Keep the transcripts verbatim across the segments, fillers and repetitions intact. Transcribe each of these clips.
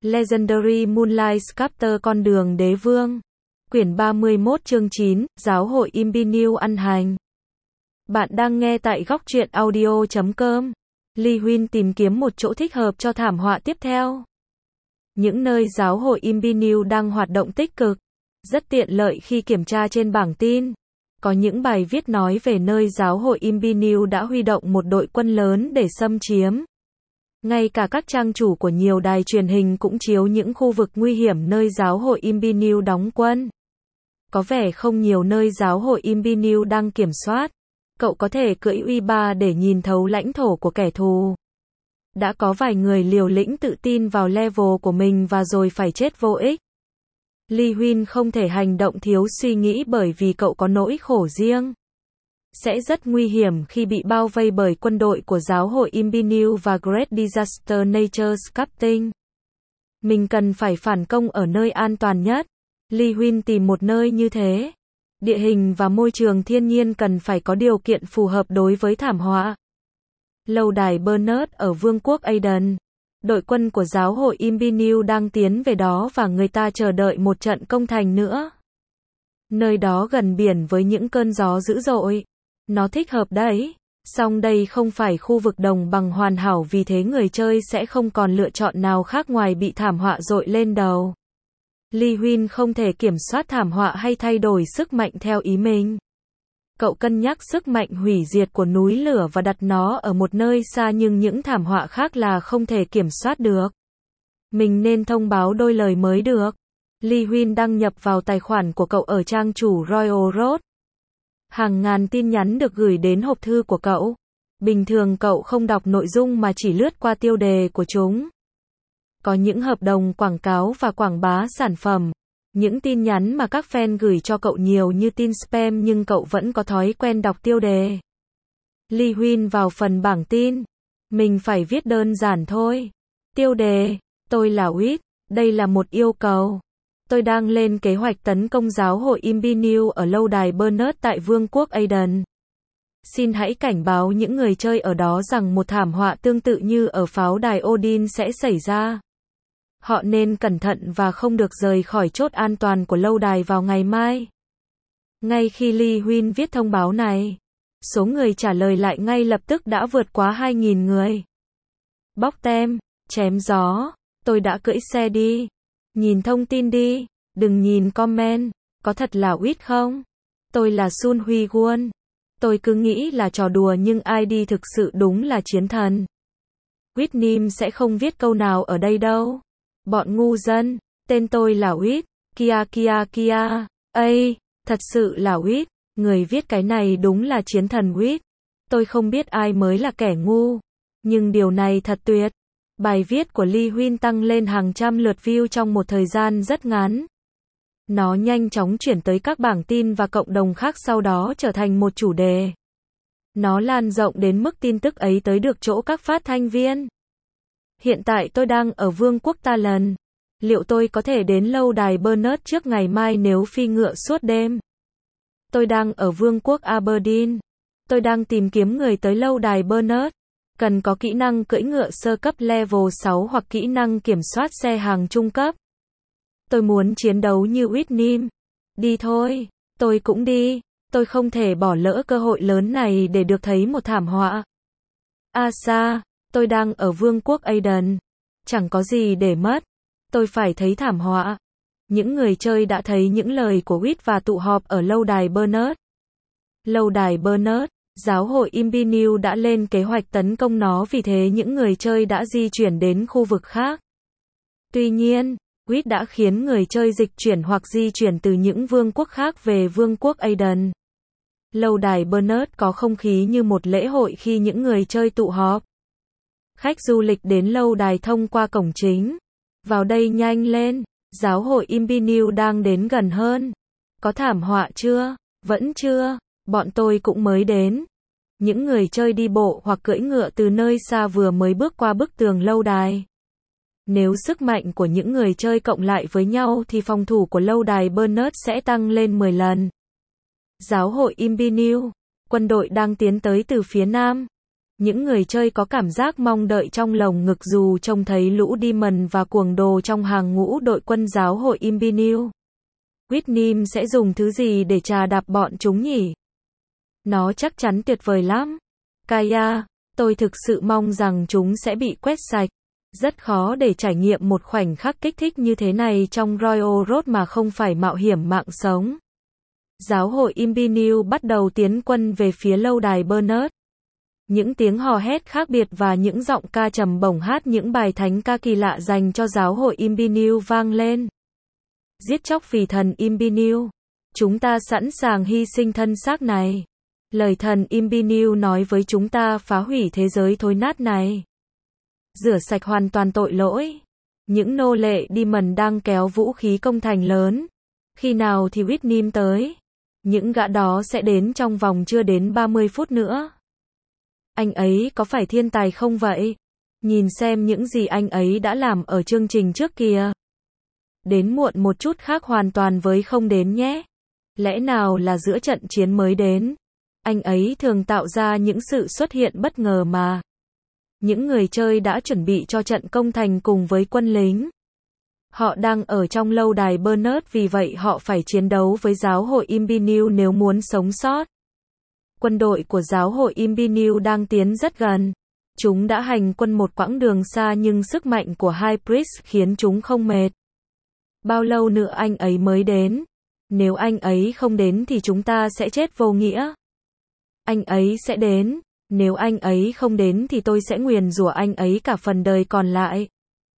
Legendary Moonlight Sculptor Con đường đế vương. Quyển ba mươi mốt chương chín, Giáo hội Imbinew ăn hành. Bạn đang nghe tại góc truyện audio chấm com. Lee Huynh tìm kiếm một chỗ thích hợp cho thảm họa tiếp theo. Những nơi giáo hội Imbinew đang hoạt động tích cực, rất tiện lợi khi kiểm tra trên bảng tin. Có những bài viết nói về nơi giáo hội Imbinew đã huy động một đội quân lớn để xâm chiếm. Ngay cả các trang chủ của nhiều đài truyền hình cũng chiếu những khu vực nguy hiểm nơi giáo hội Imbinew đóng quân. Có vẻ không nhiều nơi giáo hội Imbinew đang kiểm soát. Cậu có thể cưỡi uy ba để nhìn thấu lãnh thổ của kẻ thù. Đã có vài người liều lĩnh tự tin vào level của mình và rồi phải chết vô ích. Lee Huynh không thể hành động thiếu suy nghĩ bởi vì cậu có nỗi khổ riêng. Sẽ rất nguy hiểm khi bị bao vây bởi quân đội của giáo hội Imbinew và Great Disaster Nature Sculpting. Mình cần phải phản công ở nơi an toàn nhất. Lee Huynh tìm một nơi như thế. Địa hình và môi trường thiên nhiên cần phải có điều kiện phù hợp đối với thảm họa. Lâu đài Bernard ở Vương quốc Aden. Đội quân của giáo hội Imbinew đang tiến về đó và người ta chờ đợi một trận công thành nữa. Nơi đó gần biển với những cơn gió dữ dội. Nó thích hợp đấy. Song đây không phải khu vực đồng bằng hoàn hảo, vì thế người chơi sẽ không còn lựa chọn nào khác ngoài bị thảm họa dội lên đầu. Lee Huynh không thể kiểm soát thảm họa hay thay đổi sức mạnh theo ý mình. Cậu cân nhắc sức mạnh hủy diệt của núi lửa và đặt nó ở một nơi xa, nhưng những thảm họa khác là không thể kiểm soát được. Mình nên thông báo đôi lời mới được. Lee Huynh đăng nhập vào tài khoản của cậu ở trang chủ Royal Road. Hàng ngàn tin nhắn được gửi đến hộp thư của cậu. Bình thường cậu không đọc nội dung mà chỉ lướt qua tiêu đề của chúng. Có những hợp đồng quảng cáo và quảng bá sản phẩm. Những tin nhắn mà các fan gửi cho cậu nhiều như tin spam, nhưng cậu vẫn có thói quen đọc tiêu đề. Lee Huynh vào phần bảng tin. Mình phải viết đơn giản thôi. Tiêu đề: tôi là Wit. Đây là một yêu cầu. Tôi đang lên kế hoạch tấn công giáo hội Imbinew ở lâu đài Bernard tại Vương quốc Aden. Xin hãy cảnh báo những người chơi ở đó rằng một thảm họa tương tự như ở pháo đài Odin sẽ xảy ra. Họ nên cẩn thận và không được rời khỏi chốt an toàn của lâu đài vào ngày mai. Ngay khi Lee Huynh viết thông báo này, số người trả lời lại ngay lập tức đã vượt quá hai nghìn người. Bóc tem, chém gió, tôi đã cưỡi xe đi. Nhìn thông tin đi, đừng nhìn comment. Có thật là Wit không? Tôi là Sun Huy Won. Tôi cứ nghĩ là trò đùa nhưng i đê thực sự đúng là chiến thần. Whitney sẽ không viết câu nào ở đây đâu. Bọn ngu dân. Tên tôi là Wit. Kia kia kia. Ây, thật sự là Wit. Người viết cái này đúng là chiến thần Wit. Tôi không biết ai mới là kẻ ngu. Nhưng điều này thật tuyệt. Bài viết của Lee Huynh tăng lên hàng trăm lượt view trong một thời gian rất ngắn. Nó nhanh chóng chuyển tới các bảng tin và cộng đồng khác, sau đó trở thành một chủ đề. Nó lan rộng đến mức tin tức ấy tới được chỗ các phát thanh viên. Hiện tại tôi đang ở Vương quốc Talon. Liệu tôi có thể đến lâu đài Bernard trước ngày mai nếu phi ngựa suốt đêm? Tôi đang ở Vương quốc Aberdeen. Tôi đang tìm kiếm người tới lâu đài Bernard. Cần có kỹ năng cưỡi ngựa sơ cấp level sáu hoặc kỹ năng kiểm soát xe hàng trung cấp. Tôi muốn chiến đấu như Whitney. Đi thôi, tôi cũng đi. Tôi không thể bỏ lỡ cơ hội lớn này để được thấy một thảm họa. Asa, tôi đang ở Vương quốc Aden. Chẳng có gì để mất. Tôi phải thấy thảm họa. Những người chơi đã thấy những lời của Wit và tụ họp ở lâu đài Bernard. Lâu đài Bernard. Giáo hội Imbinew đã lên kế hoạch tấn công nó, vì thế những người chơi đã di chuyển đến khu vực khác. Tuy nhiên, Wit đã khiến người chơi dịch chuyển hoặc di chuyển từ những vương quốc khác về Vương quốc Aden. Lâu đài Bernard có không khí như một lễ hội khi những người chơi tụ họp. Khách du lịch đến lâu đài thông qua cổng chính. Vào đây nhanh lên, giáo hội Imbinew đang đến gần hơn. Có thảm họa chưa? Vẫn chưa. Bọn tôi cũng mới đến. Những người chơi đi bộ hoặc cưỡi ngựa từ nơi xa vừa mới bước qua bức tường lâu đài. Nếu sức mạnh của những người chơi cộng lại với nhau thì phòng thủ của lâu đài Bernard sẽ tăng lên mười lần. Giáo hội Imbinew. Quân đội đang tiến tới từ phía nam. Những người chơi có cảm giác mong đợi trong lồng ngực dù trông thấy lũ Demon và cuồng đồ trong hàng ngũ đội quân giáo hội Imbinew. Whitnim sẽ dùng thứ gì để trà đạp bọn chúng nhỉ? Nó chắc chắn tuyệt vời lắm. Kaya, tôi thực sự mong rằng chúng sẽ bị quét sạch. Rất khó để trải nghiệm một khoảnh khắc kích thích như thế này trong Royal Road mà không phải mạo hiểm mạng sống. Giáo hội Imbinew bắt đầu tiến quân về phía lâu đài Bernard. Những tiếng hò hét khác biệt và những giọng ca trầm bổng hát những bài thánh ca kỳ lạ dành cho giáo hội Imbinew vang lên. Giết chóc vì thần Imbinew. Chúng ta sẵn sàng hy sinh thân xác này. Lời thần Imbinew nói với chúng ta phá hủy thế giới thối nát này. Rửa sạch hoàn toàn tội lỗi. Những nô lệ Demon đang kéo vũ khí công thành lớn. Khi nào thì Whitnim tới? Những gã đó sẽ đến trong vòng chưa đến ba mươi phút nữa. Anh ấy có phải thiên tài không vậy? Nhìn xem những gì anh ấy đã làm ở chương trình trước kìa. Đến muộn một chút khác hoàn toàn với không đến nhé. Lẽ nào là giữa trận chiến mới đến? Anh ấy thường tạo ra những sự xuất hiện bất ngờ mà. Những người chơi đã chuẩn bị cho trận công thành cùng với quân lính. Họ đang ở trong lâu đài Bernard vì vậy họ phải chiến đấu với giáo hội Imbinew nếu muốn sống sót. Quân đội của giáo hội Imbinew đang tiến rất gần. Chúng đã hành quân một quãng đường xa nhưng sức mạnh của High Priest khiến chúng không mệt. Bao lâu nữa anh ấy mới đến? Nếu anh ấy không đến thì chúng ta sẽ chết vô nghĩa. Anh ấy sẽ đến. Nếu anh ấy không đến thì tôi sẽ nguyền rủa anh ấy cả phần đời còn lại.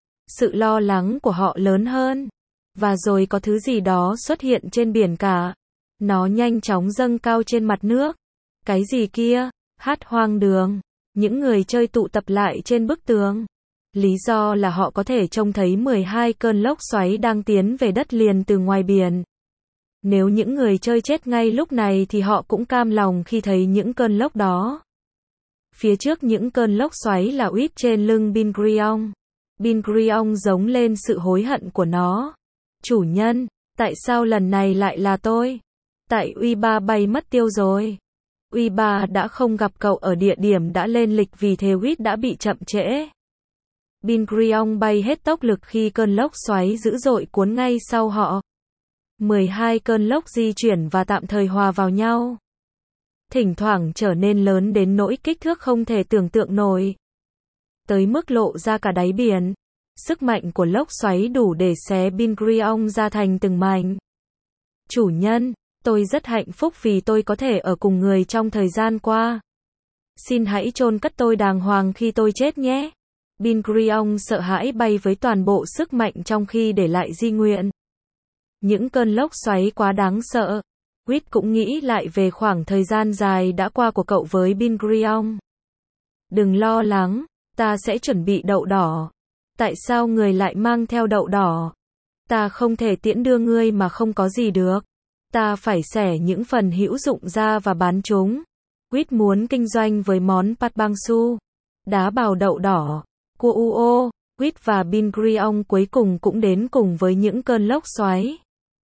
Sự lo lắng của họ lớn hơn. Và rồi có thứ gì đó xuất hiện trên biển cả. Nó nhanh chóng dâng cao trên mặt nước. Cái gì kia? Hát hoang đường. Những người chơi tụ tập lại trên bức tường. Lý do là họ có thể trông thấy mười hai cơn lốc xoáy đang tiến về đất liền từ ngoài biển. Nếu những người chơi chết ngay lúc này thì họ cũng cam lòng khi thấy những cơn lốc đó. Phía trước những cơn lốc xoáy là Uýt trên lưng Bingriong. Bingriong giống lên sự hối hận của nó. Chủ nhân, tại sao lần này lại là tôi? Tại Uy Ba bay mất tiêu rồi. Uy Ba đã không gặp cậu ở địa điểm đã lên lịch vì thế Uýt đã bị chậm trễ. Bingriong bay hết tốc lực khi cơn lốc xoáy dữ dội cuốn ngay sau họ. mười hai cơn lốc di chuyển và tạm thời hòa vào nhau. Thỉnh thoảng trở nên lớn đến nỗi kích thước không thể tưởng tượng nổi. Tới mức lộ ra cả đáy biển. Sức mạnh của lốc xoáy đủ để xé Bingriong ra thành từng mảnh. Chủ nhân, tôi rất hạnh phúc vì tôi có thể ở cùng người trong thời gian qua. Xin hãy chôn cất tôi đàng hoàng khi tôi chết nhé. Bingriong sợ hãi bay với toàn bộ sức mạnh trong khi để lại di nguyện. Những cơn lốc xoáy quá đáng sợ. Uýt cũng nghĩ lại về khoảng thời gian dài đã qua của cậu với Bingriong. Đừng lo lắng, ta sẽ chuẩn bị đậu đỏ. Tại sao người lại mang theo đậu đỏ? Ta không thể tiễn đưa ngươi mà không có gì được. Ta phải xẻ những phần hữu dụng ra và bán chúng. Uýt muốn kinh doanh với món pat bang su. Đá bào đậu đỏ. Cua uo. Uýt và Bingriong cuối cùng cũng đến cùng với những cơn lốc xoáy.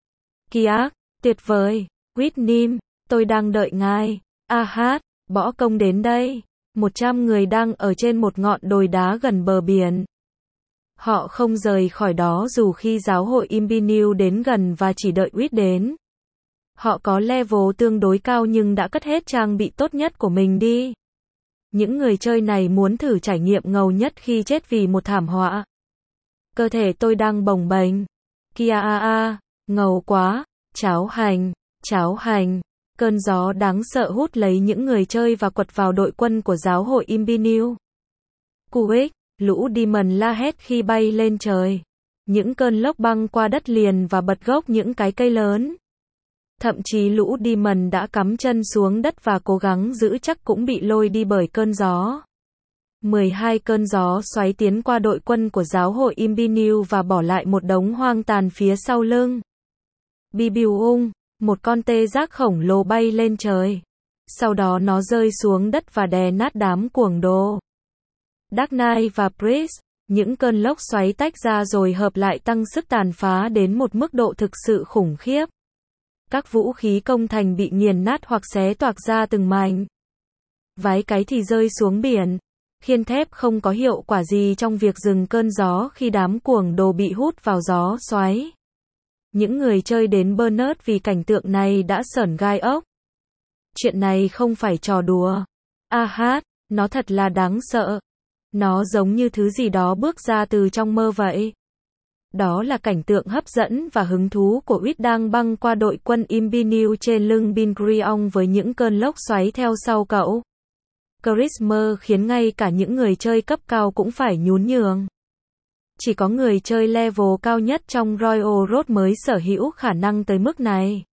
Kiak, tuyệt vời. Whitnim, tôi đang đợi ngài. A hát, bỏ công đến đây. Một trăm người đang ở trên một ngọn đồi đá gần bờ biển. Họ không rời khỏi đó dù khi giáo hội Imbinew đến gần và chỉ đợi Uýt đến. Họ có level tương đối cao nhưng đã cất hết trang bị tốt nhất của mình đi. Những người chơi này muốn thử trải nghiệm ngầu nhất khi chết vì một thảm họa. Cơ thể tôi đang bồng bềnh. Kia a a, ngầu quá, cháo hành. Cháo hành, cơn gió đáng sợ hút lấy những người chơi và quật vào đội quân của giáo hội Imbinew. Kuwait, lũ Demon la hét khi bay lên trời. Những cơn lốc băng qua đất liền và bật gốc những cái cây lớn. Thậm chí lũ Demon đã cắm chân xuống đất và cố gắng giữ chắc cũng bị lôi đi bởi cơn gió. mười hai cơn gió xoáy tiến qua đội quân của giáo hội Imbinew và bỏ lại một đống hoang tàn phía sau lưng. Bibiung, một con tê giác khổng lồ bay lên trời. Sau đó nó rơi xuống đất và đè nát đám cuồng đồ. Dark Knight và Priest, những cơn lốc xoáy tách ra rồi hợp lại tăng sức tàn phá đến một mức độ thực sự khủng khiếp. Các vũ khí công thành bị nghiền nát hoặc xé toạc ra từng mảnh. Vái cái thì rơi xuống biển. Khiên thép không có hiệu quả gì trong việc dừng cơn gió khi đám cuồng đồ bị hút vào gió xoáy. Những người chơi đến Bernard vì cảnh tượng này đã sởn gai ốc. Chuyện này không phải trò đùa. A hát, nó thật là đáng sợ. Nó giống như thứ gì đó bước ra từ trong mơ vậy. Đó là cảnh tượng hấp dẫn và hứng thú của Uýt đang băng qua đội quân Imbiniu trên lưng Bin Gurion với những cơn lốc xoáy theo sau cậu. Charisma khiến ngay cả những người chơi cấp cao cũng phải nhún nhường. Chỉ có người chơi level cao nhất trong Royal Road mới sở hữu khả năng tới mức này.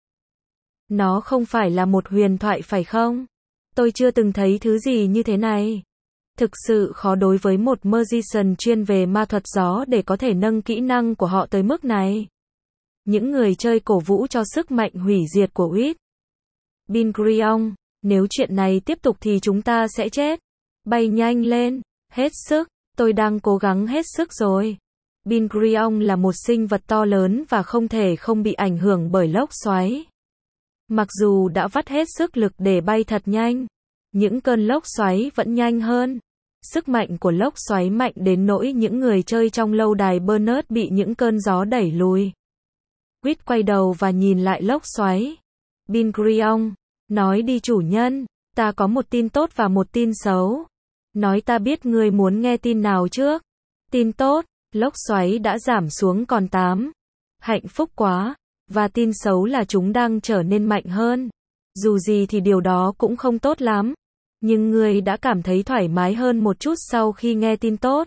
Nó không phải là một huyền thoại phải không? Tôi chưa từng thấy thứ gì như thế này. Thực sự khó đối với một magician chuyên về ma thuật gió để có thể nâng kỹ năng của họ tới mức này. Những người chơi cổ vũ cho sức mạnh hủy diệt của Uýt. Bin Gurion, nếu chuyện này tiếp tục thì chúng ta sẽ chết. Bay nhanh lên, hết sức, tôi đang cố gắng hết sức rồi. Bin Gurion là một sinh vật to lớn và không thể không bị ảnh hưởng bởi lốc xoáy. Mặc dù đã vắt hết sức lực để bay thật nhanh, những cơn lốc xoáy vẫn nhanh hơn. Sức mạnh của lốc xoáy mạnh đến nỗi những người chơi trong lâu đài Bernard bị những cơn gió đẩy lùi. Uýt quay đầu và nhìn lại lốc xoáy. Bin Gurion, nói đi chủ nhân, ta có một tin tốt và một tin xấu. Nói ta biết ngươi muốn nghe tin nào trước. Tin tốt, lốc xoáy đã giảm xuống còn tám. Hạnh phúc quá. Và tin xấu là chúng đang trở nên mạnh hơn. Dù gì thì điều đó cũng không tốt lắm. Nhưng ngươi đã cảm thấy thoải mái hơn một chút sau khi nghe tin tốt.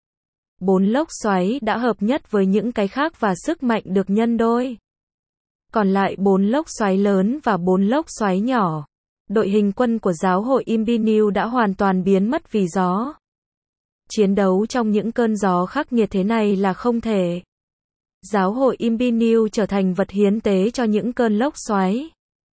Bốn lốc xoáy đã hợp nhất với những cái khác và sức mạnh được nhân đôi. Còn lại bốn lốc xoáy lớn và bốn lốc xoáy nhỏ. Đội hình quân của giáo hội Imbiniu đã hoàn toàn biến mất vì gió. Chiến đấu trong những cơn gió khắc nghiệt thế này là không thể. Giáo hội Imbiniu trở thành vật hiến tế cho những cơn lốc xoáy.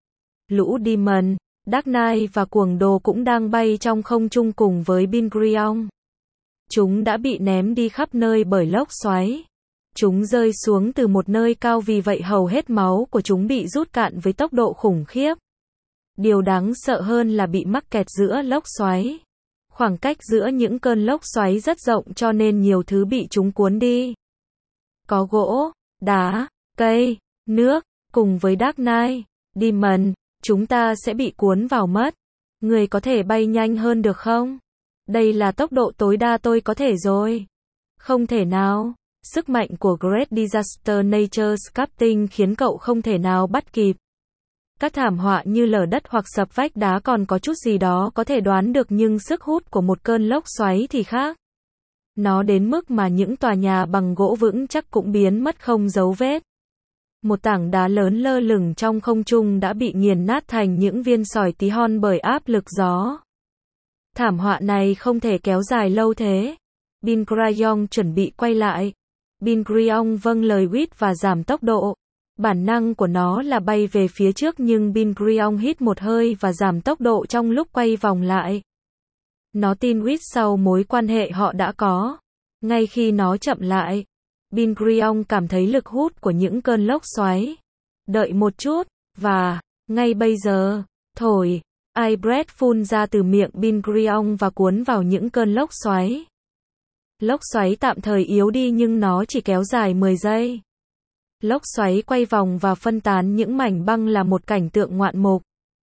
Lũ Demon, Dark Knight và cuồng đồ cũng đang bay trong không trung cùng với Bin Gurion. Chúng đã bị ném đi khắp nơi bởi lốc xoáy. Chúng rơi xuống từ một nơi cao vì vậy hầu hết máu của chúng bị rút cạn với tốc độ khủng khiếp. Điều đáng sợ hơn là bị mắc kẹt giữa lốc xoáy. Khoảng cách giữa những cơn lốc xoáy rất rộng cho nên nhiều thứ bị chúng cuốn đi. Có gỗ, đá, cây, nước, cùng với Dark Knight, Demon, chúng ta sẽ bị cuốn vào mất. Người có thể bay nhanh hơn được không? Đây là tốc độ tối đa tôi có thể rồi. Không thể nào. Sức mạnh của Great Disaster Nature's Captain khiến cậu không thể nào bắt kịp. Các thảm họa như lở đất hoặc sập vách đá còn có chút gì đó có thể đoán được nhưng sức hút của một cơn lốc xoáy thì khác. Nó đến mức mà những tòa nhà bằng gỗ vững chắc cũng biến mất không dấu vết. Một tảng đá lớn lơ lửng trong không trung đã bị nghiền nát thành những viên sỏi tí hon bởi áp lực gió. Thảm họa này không thể kéo dài lâu thế. Bin Gurion chuẩn bị quay lại. Bin Gurion vâng lời Uýt và giảm tốc độ. Bản năng của nó là bay về phía trước nhưng Bin Gurion hít một hơi và giảm tốc độ trong lúc quay vòng lại. Nó tin Uýt sau mối quan hệ họ đã có. Ngay khi nó chậm lại, Bin Gurion cảm thấy lực hút của những cơn lốc xoáy. Đợi một chút, và, ngay bây giờ, thổi, ice breath phun ra từ miệng Bin Gurion và cuốn vào những cơn lốc xoáy. Lốc xoáy tạm thời yếu đi nhưng nó chỉ kéo dài mười giây. Lốc xoáy quay vòng và phân tán những mảnh băng là một cảnh tượng ngoạn mục.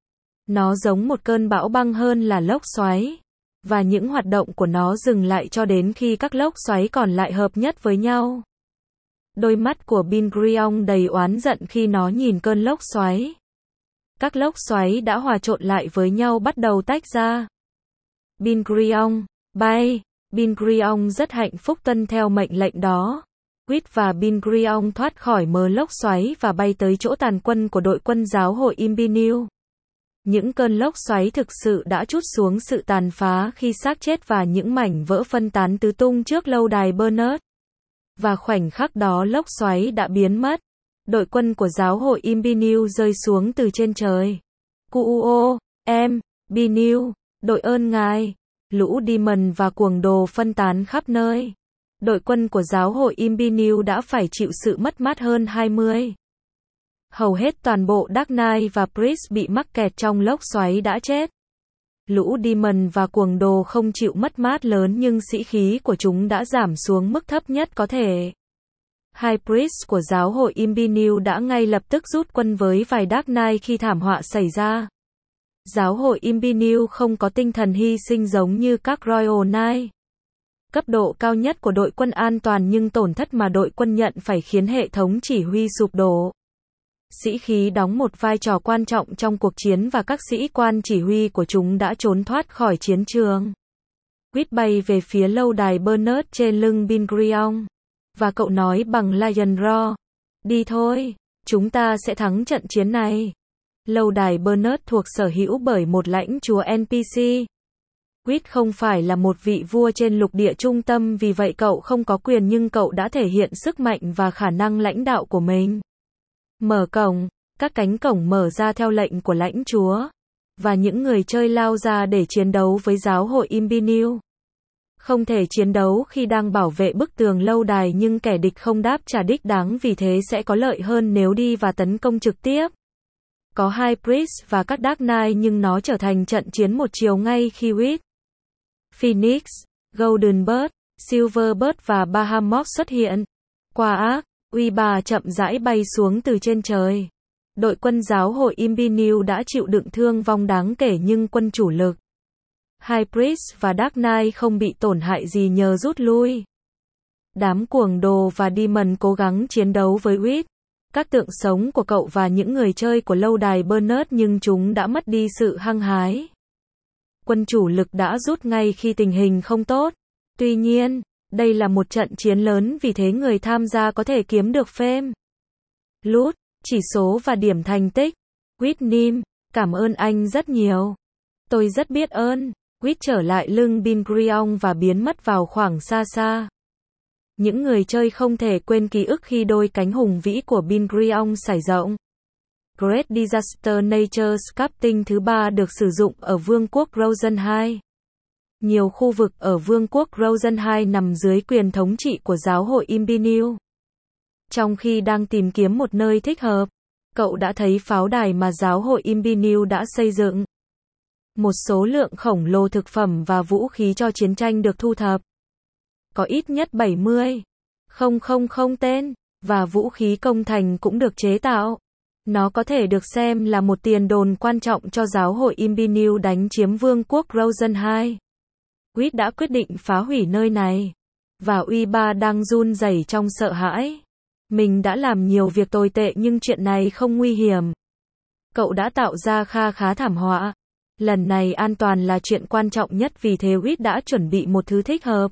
Nó giống một cơn bão băng hơn là lốc xoáy. Và những hoạt động của nó dừng lại cho đến khi các lốc xoáy còn lại hợp nhất với nhau. Đôi mắt của Bin Gurion đầy oán giận khi nó nhìn cơn lốc xoáy. Các lốc xoáy đã hòa trộn lại với nhau bắt đầu tách ra. Bin Gurion, bay. Bin Gurion rất hạnh phúc tuân theo mệnh lệnh đó. Uýt và Bin Gurion thoát khỏi mớ lốc xoáy và bay tới chỗ tàn quân của đội quân giáo hội Imbiniu. Những cơn lốc xoáy thực sự đã trút xuống sự tàn phá khi xác chết và những mảnh vỡ phân tán tứ tung trước lâu đài Bernard. Và khoảnh khắc đó lốc xoáy đã biến mất. Đội quân của giáo hội Imbiniu rơi xuống từ trên trời. Cuo, em, Biniu, đội ơn ngài. Lũ Demon và cuồng đồ phân tán khắp nơi. Đội quân của giáo hội Imbiniu đã phải chịu sự mất mát hơn hai mươi. Hầu hết toàn bộ Dark Knight và Priest bị mắc kẹt trong lốc xoáy đã chết. Lũ demon và cuồng đồ không chịu mất mát lớn nhưng sĩ khí của chúng đã giảm xuống mức thấp nhất có thể. High Priest của giáo hội Imbinew đã ngay lập tức rút quân với vài Dark Knight khi thảm họa xảy ra. Giáo hội Imbinew không có tinh thần hy sinh giống như các Royal Knight. Cấp độ cao nhất của đội quân an toàn nhưng tổn thất mà đội quân nhận phải khiến hệ thống chỉ huy sụp đổ. Sĩ khí đóng một vai trò quan trọng trong cuộc chiến và các sĩ quan chỉ huy của chúng đã trốn thoát khỏi chiến trường. Quýt bay về phía lâu đài Bernard trên lưng Bingrion. Và cậu nói bằng Lion Roar. Đi thôi, chúng ta sẽ thắng trận chiến này. Lâu đài Bernard thuộc sở hữu bởi một lãnh chúa en pê xê. Quýt không phải là một vị vua trên lục địa trung tâm vì vậy cậu không có quyền nhưng cậu đã thể hiện sức mạnh và khả năng lãnh đạo của mình. Mở cổng, các cánh cổng mở ra theo lệnh của lãnh chúa. Và những người chơi lao ra để chiến đấu với giáo hội Imbinew. Không thể chiến đấu khi đang bảo vệ bức tường lâu đài nhưng kẻ địch không đáp trả đích đáng vì thế sẽ có lợi hơn nếu đi và tấn công trực tiếp. Có High Priest và các Dark Knight nhưng nó trở thành trận chiến một chiều ngay khi Witch, Phoenix, Golden Bird, Silver Bird và Bahamut xuất hiện. Qua ác, uy ba chậm rãi bay xuống từ trên trời. Đội quân giáo hội Imbinew đã chịu đựng thương vong đáng kể nhưng quân chủ lực, High Priest và Dark Knight không bị tổn hại gì nhờ rút lui. Đám cuồng đồ và demon cố gắng chiến đấu với Witch, các tượng sống của cậu và những người chơi của lâu đài Bernard nhưng chúng đã mất đi sự hăng hái. Quân chủ lực đã rút ngay khi tình hình không tốt. Tuy nhiên, đây là một trận chiến lớn vì thế người tham gia có thể kiếm được fame, loot, chỉ số và điểm thành tích. Whitney, cảm ơn anh rất nhiều. Tôi rất biết ơn. Quýt trở lại lưng Bingrion và biến mất vào khoảng xa xa. Những người chơi không thể quên ký ức khi đôi cánh hùng vĩ của Bingrion sải rộng. Great Disaster Nature Sculpting thứ ba được sử dụng ở Vương quốc Rosen hai. Nhiều khu vực ở Vương quốc Rosen hai nằm dưới quyền thống trị của giáo hội Imbinew. Trong khi đang tìm kiếm một nơi thích hợp, cậu đã thấy pháo đài mà giáo hội Imbinew đã xây dựng. Một số lượng khổng lồ thực phẩm và vũ khí cho chiến tranh được thu thập. Có ít nhất bảy mươi nghìn tên, và vũ khí công thành cũng được chế tạo. Nó có thể được xem là một tiền đồn quan trọng cho giáo hội Imbinew đánh chiếm vương quốc Rosen hai. Quýt đã quyết định phá hủy nơi này. Và uy ba đang run rẩy trong sợ hãi. Mình đã làm nhiều việc tồi tệ nhưng chuyện này không nguy hiểm. Cậu đã tạo ra kha khá thảm họa. Lần này an toàn là chuyện quan trọng nhất vì thế Quýt đã chuẩn bị một thứ thích hợp.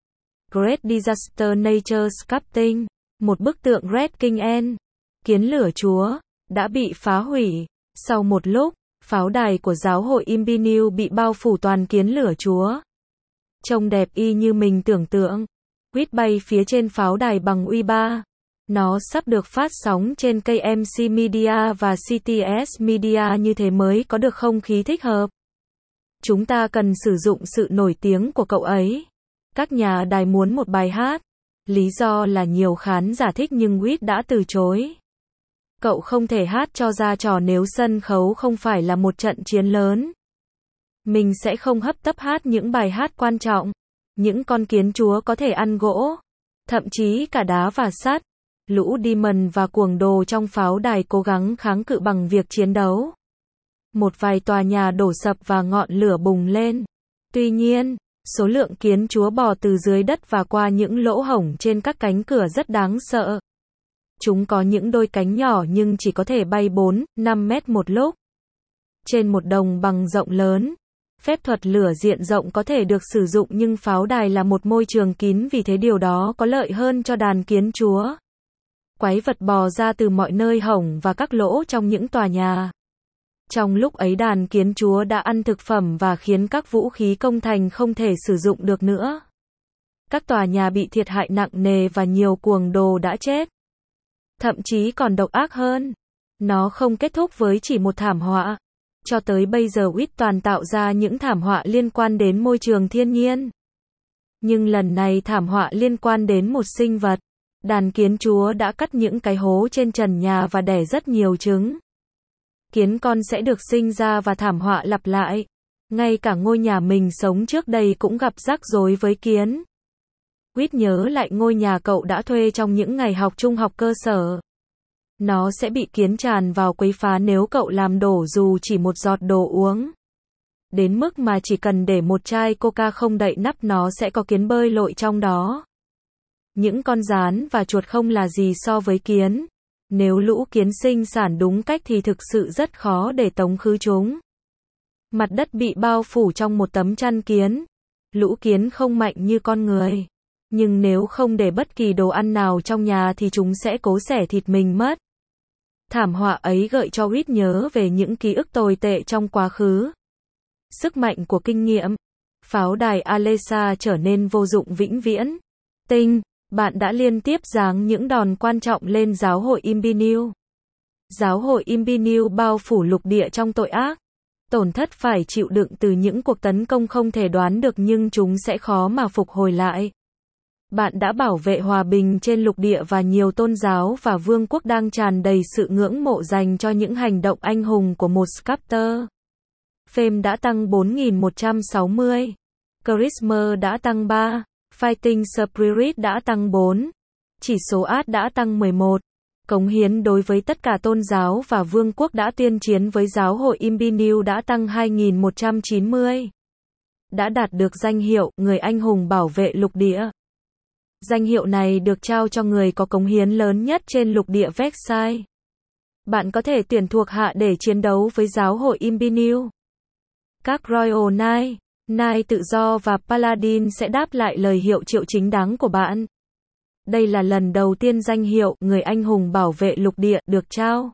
Great Disaster Nature Sculpting, một bức tượng Red King N, kiến lửa chúa, đã bị phá hủy. Sau một lúc, pháo đài của giáo hội Imbinew bị bao phủ toàn kiến lửa chúa. Trông đẹp y như mình tưởng tượng. Quýt bay phía trên pháo đài bằng uy ba. Nó sắp được phát sóng trên ca em xê Media và xê tê ét Media như thế mới có được không khí thích hợp. Chúng ta cần sử dụng sự nổi tiếng của cậu ấy. Các nhà đài muốn một bài hát. Lý do là nhiều khán giả thích nhưng Quýt đã từ chối. Cậu không thể hát cho ra trò nếu sân khấu không phải là một trận chiến lớn. Mình sẽ không hấp tấp hát những bài hát quan trọng. Những con kiến chúa có thể ăn gỗ, thậm chí cả đá và sắt. Lũ demon và cuồng đồ trong pháo đài cố gắng kháng cự bằng việc chiến đấu. Một vài tòa nhà đổ sập và ngọn lửa bùng lên. Tuy nhiên, số lượng kiến chúa bò từ dưới đất và qua những lỗ hổng trên các cánh cửa rất đáng sợ. Chúng có những đôi cánh nhỏ nhưng chỉ có thể bay bốn, năm mét một lúc. Trên một đồng bằng rộng lớn, phép thuật lửa diện rộng có thể được sử dụng nhưng pháo đài là một môi trường kín vì thế điều đó có lợi hơn cho đàn kiến chúa. Quái vật bò ra từ mọi nơi hổng và các lỗ trong những tòa nhà. Trong lúc ấy đàn kiến chúa đã ăn thực phẩm và khiến các vũ khí công thành không thể sử dụng được nữa. Các tòa nhà bị thiệt hại nặng nề và nhiều cuồng đồ đã chết. Thậm chí còn độc ác hơn. Nó không kết thúc với chỉ một thảm họa. Cho tới bây giờ Quýt toàn tạo ra những thảm họa liên quan đến môi trường thiên nhiên. Nhưng lần này thảm họa liên quan đến một sinh vật. Đàn kiến chúa đã cắt những cái hố trên trần nhà và đẻ rất nhiều trứng. Kiến con sẽ được sinh ra và thảm họa lặp lại. Ngay cả ngôi nhà mình sống trước đây cũng gặp rắc rối với kiến. Quýt nhớ lại ngôi nhà cậu đã thuê trong những ngày học trung học cơ sở. Nó sẽ bị kiến tràn vào quấy phá nếu cậu làm đổ dù chỉ một giọt đồ uống. Đến mức mà chỉ cần để một chai coca không đậy nắp nó sẽ có kiến bơi lội trong đó. Những con gián và chuột không là gì so với kiến. Nếu lũ kiến sinh sản đúng cách thì thực sự rất khó để tống khứ chúng. Mặt đất bị bao phủ trong một tấm chăn kiến. Lũ kiến không mạnh như con người. Nhưng nếu không để bất kỳ đồ ăn nào trong nhà thì chúng sẽ cố xẻ thịt mình mất. Thảm họa ấy gợi cho Reed nhớ về những ký ức tồi tệ trong quá khứ. Sức mạnh của kinh nghiệm. Pháo đài Alesa trở nên vô dụng vĩnh viễn. Tinh, bạn đã liên tiếp giáng những đòn quan trọng lên giáo hội Imbinew. Giáo hội Imbinew bao phủ lục địa trong tội ác. Tổn thất phải chịu đựng từ những cuộc tấn công không thể đoán được nhưng chúng sẽ khó mà phục hồi lại. Bạn đã bảo vệ hòa bình trên lục địa và nhiều tôn giáo và vương quốc đang tràn đầy sự ngưỡng mộ dành cho những hành động anh hùng của một Sculptor. Fame đã tăng bốn nghìn một trăm sáu mươi. Charisma đã tăng ba. Fighting Spirit đã tăng bốn. Chỉ số át đã tăng mười một. Cống hiến đối với tất cả tôn giáo và vương quốc đã tuyên chiến với giáo hội Imbinew đã tăng hai nghìn một trăm chín mươi. Đã đạt được danh hiệu người anh hùng bảo vệ lục địa. Danh hiệu này được trao cho người có cống hiến lớn nhất trên lục địa Vexai. Bạn có thể tuyển thuộc hạ để chiến đấu với giáo hội Imbinew. Các Royal Knight, Knight tự do và Paladin sẽ đáp lại lời hiệu triệu chính đáng của bạn. Đây là lần đầu tiên danh hiệu người anh hùng bảo vệ lục địa được trao.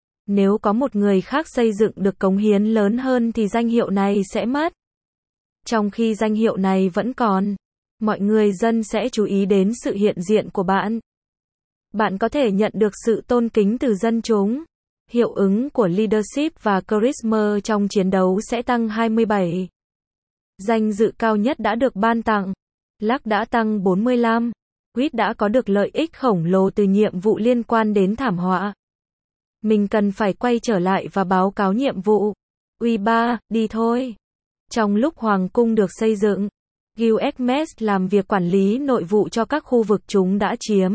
Nếu có một người khác xây dựng được cống hiến lớn hơn thì danh hiệu này sẽ mất. Trong khi danh hiệu này vẫn còn, mọi người dân sẽ chú ý đến sự hiện diện của bạn. Bạn có thể nhận được sự tôn kính từ dân chúng. Hiệu ứng của leadership và charisma trong chiến đấu sẽ tăng hai mươi bảy. Danh dự cao nhất đã được ban tặng. Luck đã tăng bốn mươi lăm. Quýt đã có được lợi ích khổng lồ từ nhiệm vụ liên quan đến thảm họa. Mình cần phải quay trở lại và báo cáo nhiệm vụ. Uy ba, đi thôi. Trong lúc hoàng cung được xây dựng, Gilgamesh làm việc quản lý nội vụ cho các khu vực chúng đã chiếm.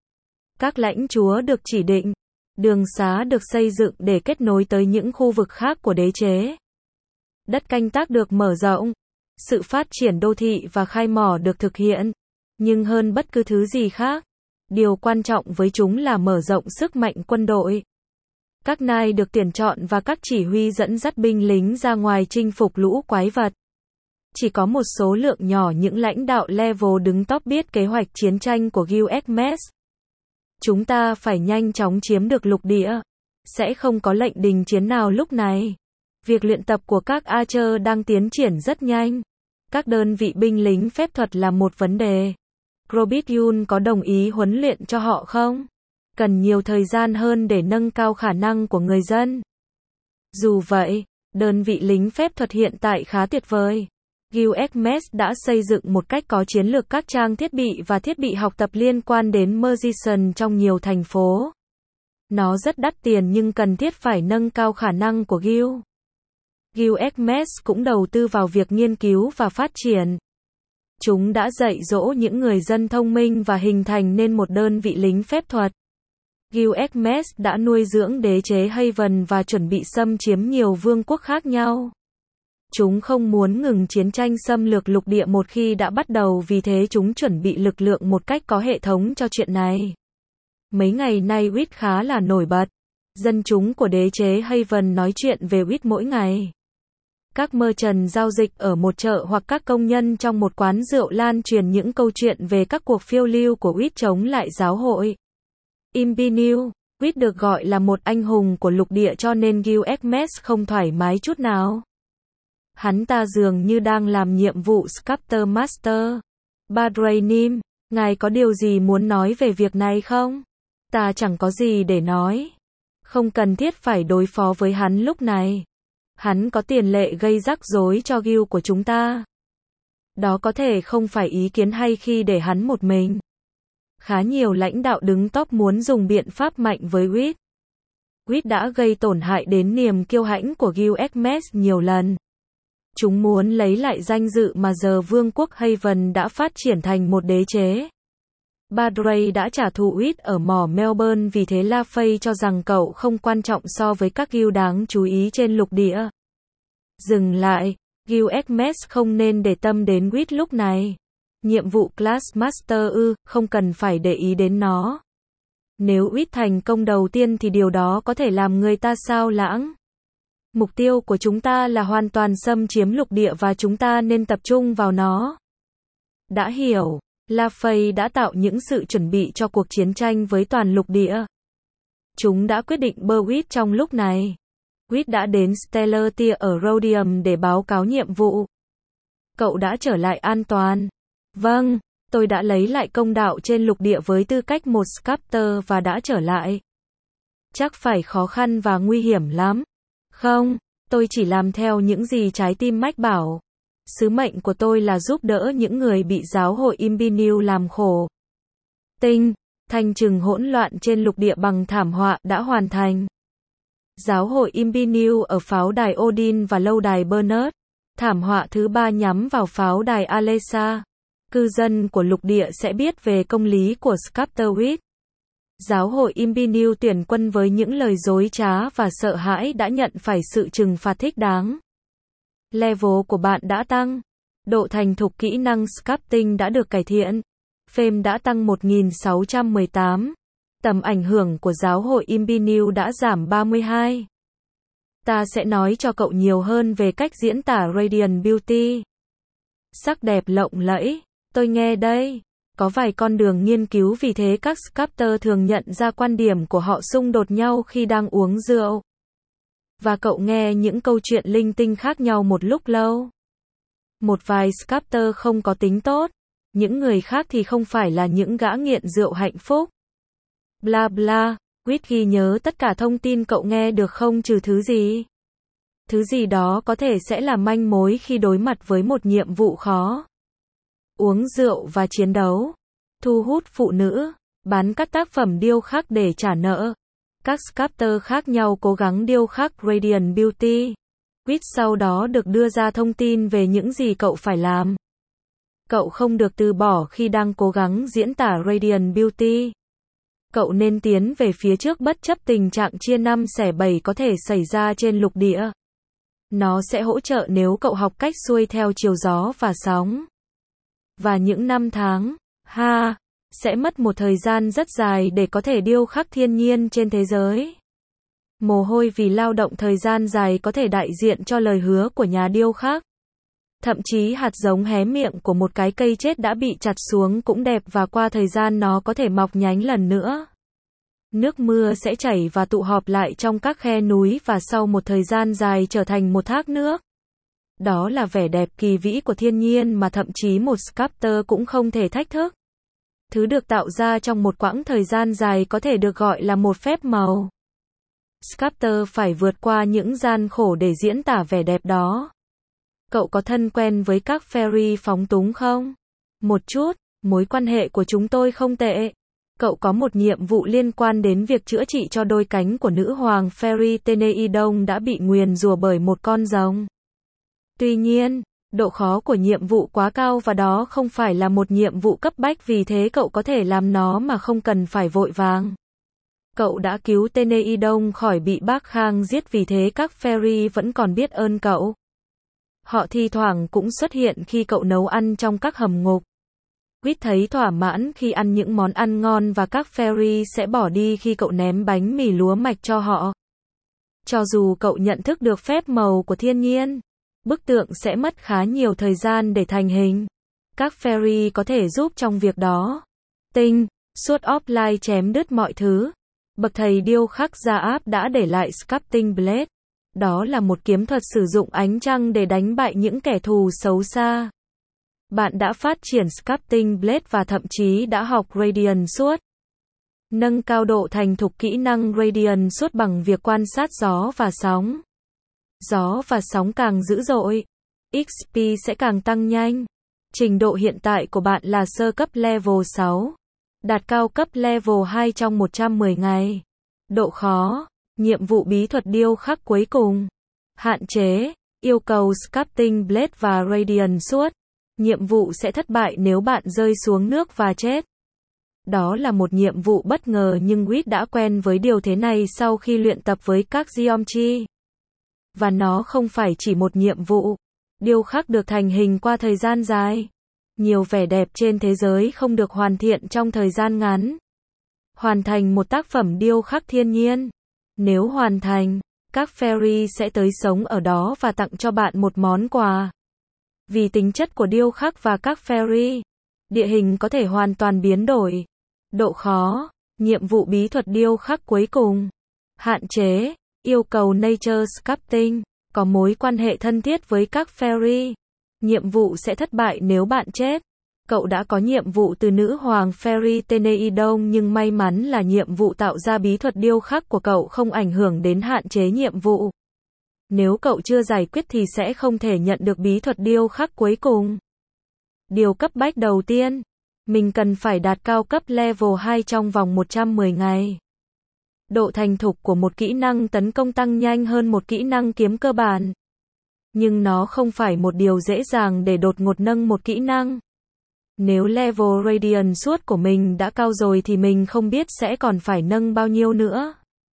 Các lãnh chúa được chỉ định. Đường xá được xây dựng để kết nối tới những khu vực khác của đế chế. Đất canh tác được mở rộng. Sự phát triển đô thị và khai mỏ được thực hiện. Nhưng hơn bất cứ thứ gì khác, điều quan trọng với chúng là mở rộng sức mạnh quân đội. Các knight được tuyển chọn và các chỉ huy dẫn dắt binh lính ra ngoài chinh phục lũ quái vật. Chỉ có một số lượng nhỏ những lãnh đạo level đứng top biết kế hoạch chiến tranh của Gilgamesh. Chúng ta phải nhanh chóng chiếm được lục địa. Sẽ không có lệnh đình chiến nào lúc này. Việc luyện tập của các archer đang tiến triển rất nhanh. Các đơn vị binh lính phép thuật là một vấn đề. Robert Yun có đồng ý huấn luyện cho họ không? Cần nhiều thời gian hơn để nâng cao khả năng của người dân. Dù vậy, đơn vị lính phép thuật hiện tại khá tuyệt vời. Gilgamesh đã xây dựng một cách có chiến lược các trang thiết bị và thiết bị học tập liên quan đến Magician trong nhiều thành phố. Nó rất đắt tiền nhưng cần thiết phải nâng cao khả năng của Gil. Gilgamesh cũng đầu tư vào việc nghiên cứu và phát triển. Chúng đã dạy dỗ những người dân thông minh và hình thành nên một đơn vị lính phép thuật. Gilgamesh đã nuôi dưỡng đế chế Haven và chuẩn bị xâm chiếm nhiều vương quốc khác nhau. Chúng không muốn ngừng chiến tranh xâm lược lục địa một khi đã bắt đầu, vì thế chúng chuẩn bị lực lượng một cách có hệ thống cho chuyện này. Mấy ngày nay Wit khá là nổi bật. Dân chúng của đế chế Haven nói chuyện về Wit mỗi ngày. Các merchant giao dịch ở một chợ hoặc các công nhân trong một quán rượu lan truyền những câu chuyện về các cuộc phiêu lưu của Wit chống lại giáo hội Imbinew. Wit được gọi là một anh hùng của lục địa cho nên Gilgamesh không thoải mái chút nào. Hắn ta dường như đang làm nhiệm vụ Sculptor Master. Badrainim, ngài có điều gì muốn nói về việc này không? Ta chẳng có gì để nói. Không cần thiết phải đối phó với hắn lúc này. Hắn có tiền lệ gây rắc rối cho guild của chúng ta. Đó có thể không phải ý kiến hay khi để hắn một mình. Khá nhiều lãnh đạo đứng top muốn dùng biện pháp mạnh với Wit. Wit đã gây tổn hại đến niềm kiêu hãnh của Gilgamesh nhiều lần. Chúng muốn lấy lại danh dự mà giờ vương quốc Haven đã phát triển thành một đế chế. Badray đã trả thù Reed ở mỏ Melbourne, vì thế LaFay cho rằng cậu không quan trọng so với các guild đáng chú ý trên lục địa. Dừng lại, Guild Hermes không nên để tâm đến Reed lúc này. Nhiệm vụ Class Master ư, không cần phải để ý đến nó. Nếu Reed thành công đầu tiên thì điều đó có thể làm người ta xao lãng. Mục tiêu của chúng ta là hoàn toàn xâm chiếm lục địa và chúng ta nên tập trung vào nó. Đã hiểu, LaFay đã tạo những sự chuẩn bị cho cuộc chiến tranh với toàn lục địa. Chúng đã quyết định bơ Reed trong lúc này. Reed đã đến Stellar Tier ở Rhodium để báo cáo nhiệm vụ. Cậu đã trở lại an toàn. Vâng, tôi đã lấy lại công đạo trên lục địa với tư cách một Sculptor và đã trở lại. Chắc phải khó khăn và nguy hiểm lắm. Không, tôi chỉ làm theo những gì trái tim mách bảo. Sứ mệnh của tôi là giúp đỡ những người bị giáo hội Imbinew làm khổ. Tinh, thanh trừng hỗn loạn trên lục địa bằng thảm họa đã hoàn thành. Giáo hội Imbinew ở pháo đài Odin và lâu đài Bernard. Thảm họa thứ ba nhắm vào pháo đài Alessa. Cư dân của lục địa sẽ biết về công lý của Sculptor Reed. Giáo hội Imbinew tuyển quân với những lời dối trá và sợ hãi đã nhận phải sự trừng phạt thích đáng. Level của bạn đã tăng. Độ thành thục kỹ năng sculpting đã được cải thiện. Fame đã tăng một nghìn sáu trăm mười tám. Tầm ảnh hưởng của giáo hội Imbinew đã giảm ba mươi hai. Ta sẽ nói cho cậu nhiều hơn về cách diễn tả Radiant Beauty. Sắc đẹp lộng lẫy. Tôi nghe đây. Có vài con đường nghiên cứu, vì thế các sculptor thường nhận ra quan điểm của họ xung đột nhau khi đang uống rượu. Và cậu nghe những câu chuyện linh tinh khác nhau một lúc lâu. Một vài sculptor không có tính tốt. Những người khác thì không phải là những gã nghiện rượu hạnh phúc. Bla bla. Reed ghi nhớ tất cả thông tin cậu nghe được không, trừ thứ gì. Thứ gì đó có thể sẽ là manh mối khi đối mặt với một nhiệm vụ khó. Uống rượu và chiến đấu. Thu hút phụ nữ. Bán các tác phẩm điêu khắc để trả nợ. Các sculptor khác nhau cố gắng điêu khắc Radiant Beauty. Reed sau đó được đưa ra thông tin về những gì cậu phải làm. Cậu không được từ bỏ khi đang cố gắng diễn tả Radiant Beauty. Cậu nên tiến về phía trước bất chấp tình trạng chia năm xẻ bảy có thể xảy ra trên lục địa. Nó sẽ hỗ trợ nếu cậu học cách xuôi theo chiều gió và sóng. Và những năm tháng, ha, sẽ mất một thời gian rất dài để có thể điêu khắc thiên nhiên trên thế giới. Mồ hôi vì lao động thời gian dài có thể đại diện cho lời hứa của nhà điêu khắc. Thậm chí hạt giống hé miệng của một cái cây chết đã bị chặt xuống cũng đẹp, và qua thời gian nó có thể mọc nhánh lần nữa. Nước mưa sẽ chảy và tụ họp lại trong các khe núi và sau một thời gian dài trở thành một thác nước. Đó là vẻ đẹp kỳ vĩ của thiên nhiên mà thậm chí một sculptor cũng không thể thách thức. Thứ được tạo ra trong một quãng thời gian dài có thể được gọi là một phép màu. Sculptor phải vượt qua những gian khổ để diễn tả vẻ đẹp đó. Cậu có thân quen với các fairy phóng túng không? Một chút, mối quan hệ của chúng tôi không tệ. Cậu có một nhiệm vụ liên quan đến việc chữa trị cho đôi cánh của nữ hoàng fairy Teneidon đã bị nguyền rủa bởi một con rồng. Tuy nhiên, độ khó của nhiệm vụ quá cao và đó không phải là một nhiệm vụ cấp bách, vì thế cậu có thể làm nó mà không cần phải vội vàng. Cậu đã cứu Teneidon khỏi bị bác Khang giết, vì thế các fairy vẫn còn biết ơn cậu. Họ thi thoảng cũng xuất hiện khi cậu nấu ăn trong các hầm ngục. Reed thấy thỏa mãn khi ăn những món ăn ngon và các fairy sẽ bỏ đi khi cậu ném bánh mì lúa mạch cho họ. Cho dù cậu nhận thức được phép màu của thiên nhiên, bức tượng sẽ mất khá nhiều thời gian để thành hình. Các fairy có thể giúp trong việc đó. Tinh, suốt offline chém đứt mọi thứ. Bậc thầy điêu khắc gia áp đã để lại Sculpting Blade. Đó là một kiếm thuật sử dụng ánh trăng để đánh bại những kẻ thù xấu xa. Bạn đã phát triển Sculpting Blade và thậm chí đã học Radiant Sword. Nâng cao độ thành thục kỹ năng Radiant Sword bằng việc quan sát gió và sóng. Gió và sóng càng dữ dội, ích pê sẽ càng tăng nhanh. Trình độ hiện tại của bạn là sơ cấp level sáu. Đạt cao cấp level hai trong một trăm mười ngày. Độ khó, nhiệm vụ bí thuật điêu khắc cuối cùng. Hạn chế, Yêu cầu Sculpting Blade và Radiant Sword. Nhiệm vụ sẽ thất bại nếu bạn rơi xuống nước và chết. Đó là một nhiệm vụ bất ngờ nhưng Wit đã quen với điều thế này sau khi luyện tập với các geometry. Và nó không phải chỉ một nhiệm vụ. Điêu khắc được thành hình qua thời gian dài. Nhiều vẻ đẹp trên thế giới không được hoàn thiện trong thời gian ngắn. Hoàn thành một tác phẩm điêu khắc thiên nhiên. Nếu hoàn thành, các fairy sẽ tới sống ở đó và tặng cho bạn một món quà. Vì tính chất của điêu khắc và các fairy, địa hình có thể hoàn toàn biến đổi. Độ khó, nhiệm vụ bí thuật điêu khắc cuối cùng. Hạn chế, yêu cầu Nature Sculpting, có mối quan hệ thân thiết với các fairy. Nhiệm vụ sẽ thất bại nếu bạn chết. Cậu đã có nhiệm vụ từ nữ hoàng fairy Teneidon nhưng may mắn là nhiệm vụ tạo ra bí thuật điêu khắc của cậu không ảnh hưởng đến hạn chế nhiệm vụ. Nếu cậu chưa giải quyết thì sẽ không thể nhận được bí thuật điêu khắc cuối cùng. Điều cấp bách đầu tiên, mình cần phải đạt cao cấp level hai trong vòng một trăm mười ngày. Độ thành thục của một kỹ năng tấn công tăng nhanh hơn một kỹ năng kiếm cơ bản. Nhưng nó không phải một điều dễ dàng để đột ngột nâng một kỹ năng. Nếu level Radiant Sword của mình đã cao rồi thì mình không biết sẽ còn phải nâng bao nhiêu nữa.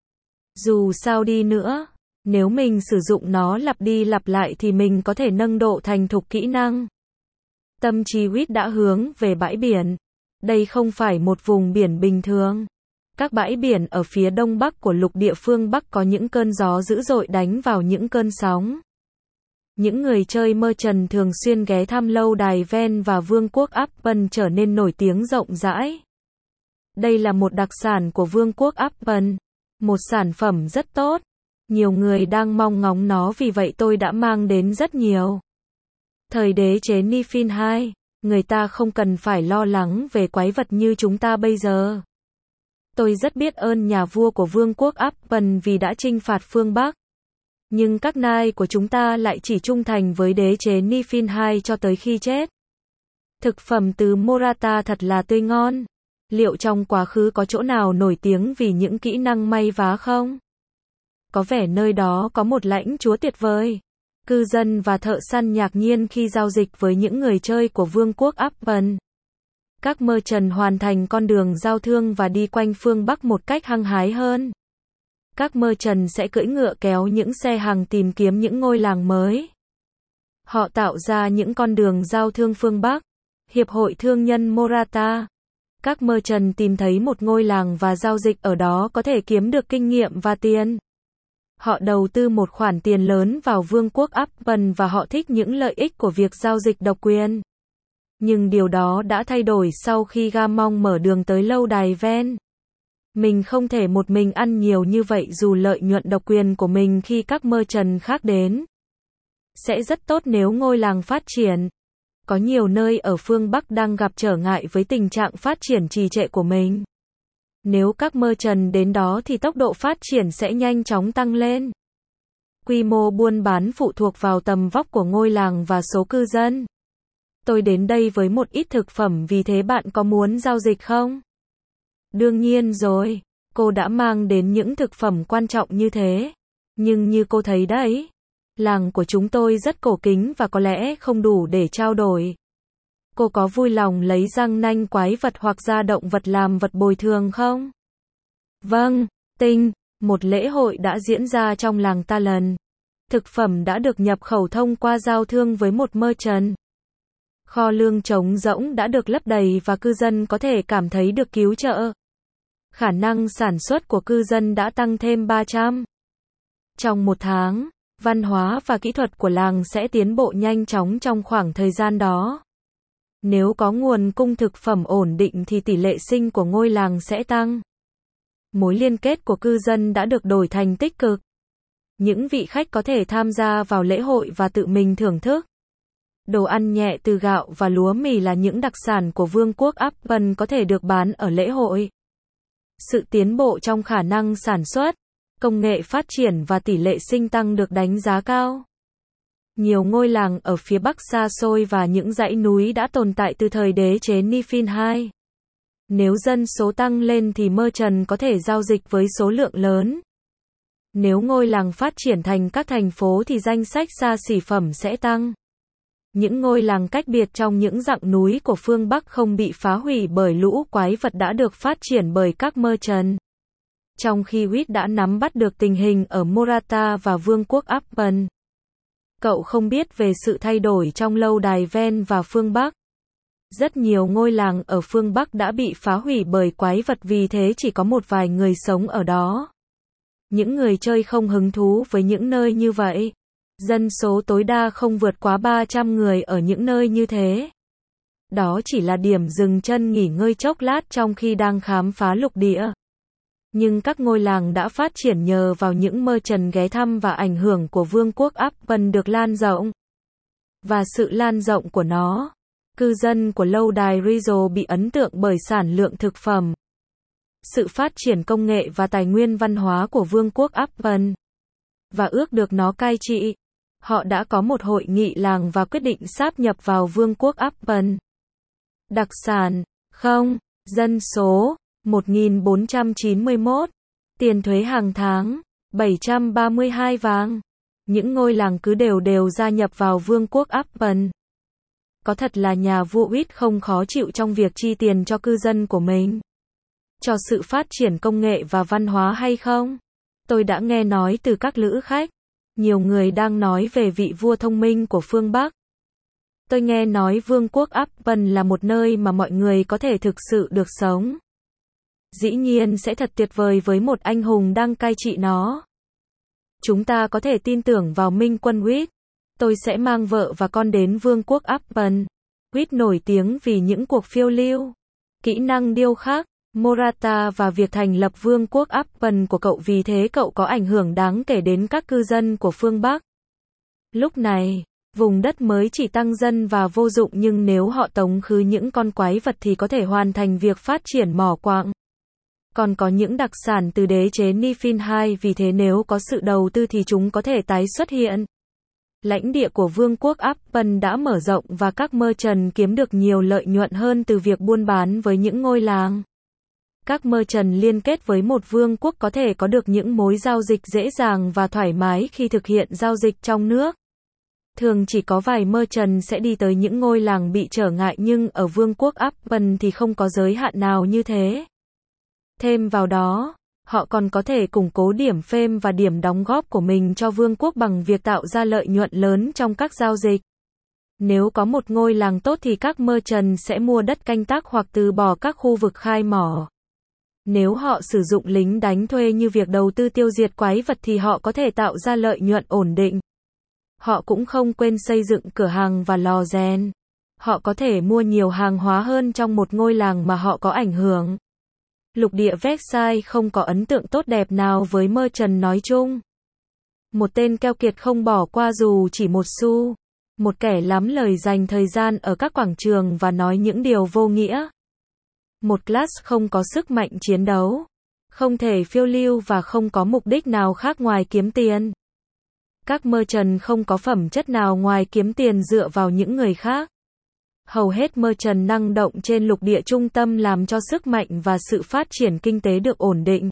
Dù sao đi nữa, nếu mình sử dụng nó lặp đi lặp lại thì mình có thể nâng độ thành thục kỹ năng. Tâm trí Wit đã hướng về bãi biển. Đây không phải một vùng biển bình thường. Các bãi biển ở phía đông bắc của lục địa phương Bắc có những cơn gió dữ dội đánh vào những cơn sóng. Những người chơi merchant thường xuyên ghé thăm lâu đài Ven và vương quốc Appen trở nên nổi tiếng rộng rãi. Đây là một đặc sản của vương quốc Appen, một sản phẩm rất tốt. Nhiều người đang mong ngóng nó vì vậy tôi đã mang đến rất nhiều. Thời đế chế Nifin hai, người ta không cần phải lo lắng về quái vật như chúng ta bây giờ. Tôi rất biết ơn nhà vua của vương quốc Appen vì đã chinh phạt phương Bắc. Nhưng các nai của chúng ta lại chỉ trung thành với đế chế Nifin hai cho tới khi chết. Thực phẩm từ Morata thật là tươi ngon. Liệu trong quá khứ có chỗ nào nổi tiếng vì những kỹ năng may vá không? Có vẻ nơi đó có một lãnh chúa tuyệt vời. Cư dân và thợ săn ngạc nhiên khi giao dịch với những người chơi của vương quốc Appen. Các merchant hoàn thành con đường giao thương và đi quanh phương Bắc một cách hăng hái hơn. Các merchant sẽ cưỡi ngựa kéo những xe hàng tìm kiếm những ngôi làng mới. Họ tạo ra những con đường giao thương phương Bắc. Hiệp hội thương nhân Morata. Các merchant tìm thấy một ngôi làng và giao dịch ở đó có thể kiếm được kinh nghiệm và tiền. Họ đầu tư một khoản tiền lớn vào vương quốc Appen và họ thích những lợi ích của việc giao dịch độc quyền. Nhưng điều đó đã thay đổi sau khi Gamong mở đường tới lâu đài Ven. Mình không thể một mình ăn nhiều như vậy dù lợi nhuận độc quyền của mình khi các merchant khác đến. Sẽ rất tốt nếu ngôi làng phát triển. Có nhiều nơi ở phương Bắc đang gặp trở ngại với tình trạng phát triển trì trệ của mình. Nếu các merchant đến đó thì tốc độ phát triển sẽ nhanh chóng tăng lên. Quy mô buôn bán phụ thuộc vào tầm vóc của ngôi làng và số cư dân. Tôi đến đây với một ít thực phẩm vì thế bạn có muốn giao dịch không? Đương nhiên rồi, cô đã mang đến những thực phẩm quan trọng như thế. Nhưng như cô thấy đấy, làng của chúng tôi rất cổ kính và có lẽ không đủ để trao đổi. Cô có vui lòng lấy răng nanh quái vật hoặc da động vật làm vật bồi thường không? Vâng, tinh, một lễ hội đã diễn ra trong làng ta lần. Thực phẩm đã được nhập khẩu thông qua giao thương với một merchant. Kho lương trống rỗng đã được lấp đầy và cư dân có thể cảm thấy được cứu trợ. Khả năng sản xuất của cư dân đã tăng thêm ba trăm. Trong một tháng, văn hóa và kỹ thuật của làng sẽ tiến bộ nhanh chóng trong khoảng thời gian đó. Nếu có nguồn cung thực phẩm ổn định thì tỷ lệ sinh của ngôi làng sẽ tăng. Mối liên kết của cư dân đã được đổi thành tích cực. Những vị khách có thể tham gia vào lễ hội và tự mình thưởng thức. Đồ ăn nhẹ từ gạo và lúa mì là những đặc sản của vương quốc Appen có thể được bán ở lễ hội. Sự tiến bộ trong khả năng sản xuất, công nghệ phát triển và tỷ lệ sinh tăng được đánh giá cao. Nhiều ngôi làng ở phía Bắc xa xôi và những dãy núi đã tồn tại từ thời đế chế Nifin hai. Nếu dân số tăng lên thì merchant có thể giao dịch với số lượng lớn. Nếu ngôi làng phát triển thành các thành phố thì danh sách xa xỉ phẩm sẽ tăng. Những ngôi làng cách biệt trong những dặng núi của phương Bắc không bị phá hủy bởi lũ quái vật đã được phát triển bởi các merchant. Trong khi Whit đã nắm bắt được tình hình ở Morata và Vương quốc Appen. Cậu không biết về sự thay đổi trong lâu đài ven và phương Bắc. Rất nhiều ngôi làng ở phương Bắc đã bị phá hủy bởi quái vật, vì thế chỉ có một vài người sống ở đó. Những người chơi không hứng thú với những nơi như vậy. Dân số tối đa không vượt quá ba trăm người ở những nơi như thế. Đó chỉ là điểm dừng chân nghỉ ngơi chốc lát trong khi đang khám phá lục địa. Nhưng các ngôi làng đã phát triển nhờ vào những merchant ghé thăm và ảnh hưởng của Vương quốc Appen được lan rộng. Và sự lan rộng của nó, cư dân của lâu đài Rizzo bị ấn tượng bởi sản lượng thực phẩm, sự phát triển công nghệ và tài nguyên văn hóa của Vương quốc Appen, và ước được nó cai trị. Họ đã có một hội nghị làng và quyết định sáp nhập vào Vương quốc Appen. Đặc sản, không, dân số, một nghìn bốn trăm chín mươi mốt, tiền thuế hàng tháng, bảy trăm ba mươi hai vàng. Những ngôi làng cứ đều đều gia nhập vào Vương quốc Appen. Có thật là nhà vua Whit không khó chịu trong việc chi tiền cho cư dân của mình, cho sự phát triển công nghệ và văn hóa hay không? Tôi đã nghe nói từ các lữ khách, nhiều người đang nói về vị vua thông minh của phương Bắc. Tôi nghe nói Vương quốc Appen là một nơi mà mọi người có thể thực sự được sống. Dĩ nhiên sẽ thật tuyệt vời với một anh hùng đang cai trị nó. Chúng ta có thể tin tưởng vào Minh quân Whit. Tôi sẽ mang vợ và con đến Vương quốc Appen. Whit nổi tiếng vì những cuộc phiêu lưu, kỹ năng điêu khắc, Morata và việc thành lập Vương quốc Appen của cậu, vì thế cậu có ảnh hưởng đáng kể đến các cư dân của phương Bắc. Lúc này, vùng đất mới chỉ tăng dân và vô dụng, nhưng nếu họ tống khứ những con quái vật thì có thể hoàn thành việc phát triển mỏ quặng. Còn có những đặc sản từ đế chế Nifin hai, vì thế nếu có sự đầu tư thì chúng có thể tái xuất hiện. Lãnh địa của Vương quốc Appen đã mở rộng và các merchant kiếm được nhiều lợi nhuận hơn từ việc buôn bán với những ngôi làng. Các merchant liên kết với một vương quốc có thể có được những mối giao dịch dễ dàng và thoải mái khi thực hiện giao dịch trong nước. Thường chỉ có vài merchant sẽ đi tới những ngôi làng bị trở ngại, nhưng ở Vương quốc Appen thì không có giới hạn nào như thế. Thêm vào đó, họ còn có thể củng cố điểm fame và điểm đóng góp của mình cho vương quốc bằng việc tạo ra lợi nhuận lớn trong các giao dịch. Nếu có một ngôi làng tốt thì các merchant sẽ mua đất canh tác hoặc từ bỏ các khu vực khai mỏ. Nếu họ sử dụng lính đánh thuê như việc đầu tư tiêu diệt quái vật thì họ có thể tạo ra lợi nhuận ổn định. Họ cũng không quên xây dựng cửa hàng và lò rèn. Họ có thể mua nhiều hàng hóa hơn trong một ngôi làng mà họ có ảnh hưởng. Lục địa Versailles không có ấn tượng tốt đẹp nào với merchant nói chung. Một tên keo kiệt không bỏ qua dù chỉ một xu. Một kẻ lắm lời dành thời gian ở các quảng trường và nói những điều vô nghĩa. Một class không có sức mạnh chiến đấu, không thể phiêu lưu và không có mục đích nào khác ngoài kiếm tiền. Các merchant không có phẩm chất nào ngoài kiếm tiền dựa vào những người khác. Hầu hết merchant năng động trên lục địa trung tâm làm cho sức mạnh và sự phát triển kinh tế được ổn định.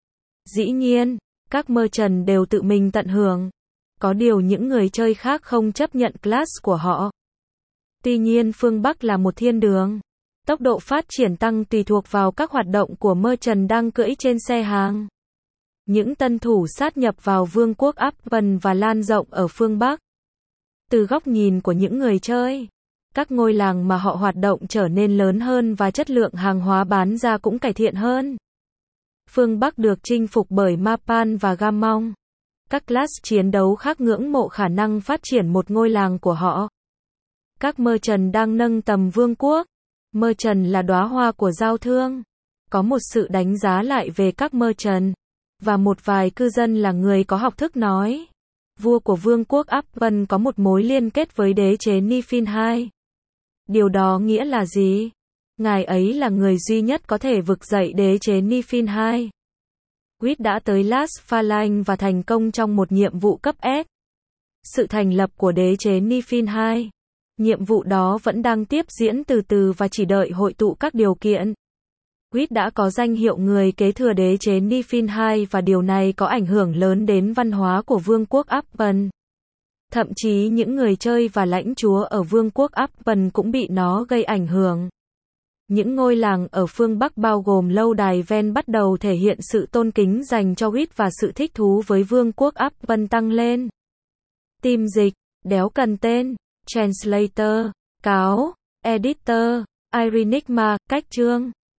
Dĩ nhiên, các merchant đều tự mình tận hưởng. Có điều những người chơi khác không chấp nhận class của họ. Tuy nhiên phương Bắc là một thiên đường. Tốc độ phát triển tăng tùy thuộc vào các hoạt động của merchant đang cưỡi trên xe hàng. Những tân thủ sát nhập vào Vương quốc Appen và lan rộng ở phương Bắc. Từ góc nhìn của những người chơi, các ngôi làng mà họ hoạt động trở nên lớn hơn và chất lượng hàng hóa bán ra cũng cải thiện hơn. Phương Bắc được chinh phục bởi Mapan và Gamong. Các class chiến đấu khác ngưỡng mộ khả năng phát triển một ngôi làng của họ. Các merchant đang nâng tầm vương quốc. Merchant là đóa hoa của giao thương. Có một sự đánh giá lại về các merchant. Và một vài cư dân là người có học thức nói. Vua của Vương quốc Appen có một mối liên kết với đế chế Nifin hai. Điều đó nghĩa là gì? Ngài ấy là người duy nhất có thể vực dậy đế chế Nifin hai. Whit đã tới Las Phalanx và thành công trong một nhiệm vụ cấp S. Sự thành lập của đế chế Nifin hai. Nhiệm vụ đó vẫn đang tiếp diễn từ từ và chỉ đợi hội tụ các điều kiện. Huyết đã có danh hiệu người kế thừa đế chế Niflheim hai và điều này có ảnh hưởng lớn đến văn hóa của vương quốc Appen. Thậm chí những người chơi và lãnh chúa ở vương quốc Appen cũng bị nó gây ảnh hưởng. Những ngôi làng ở phương Bắc bao gồm lâu đài ven bắt đầu thể hiện sự tôn kính dành cho Huyết và sự thích thú với vương quốc Appen tăng lên. Tìm dịch, đéo cần tên, translator, cáo, editor, Irenigma, cách chương.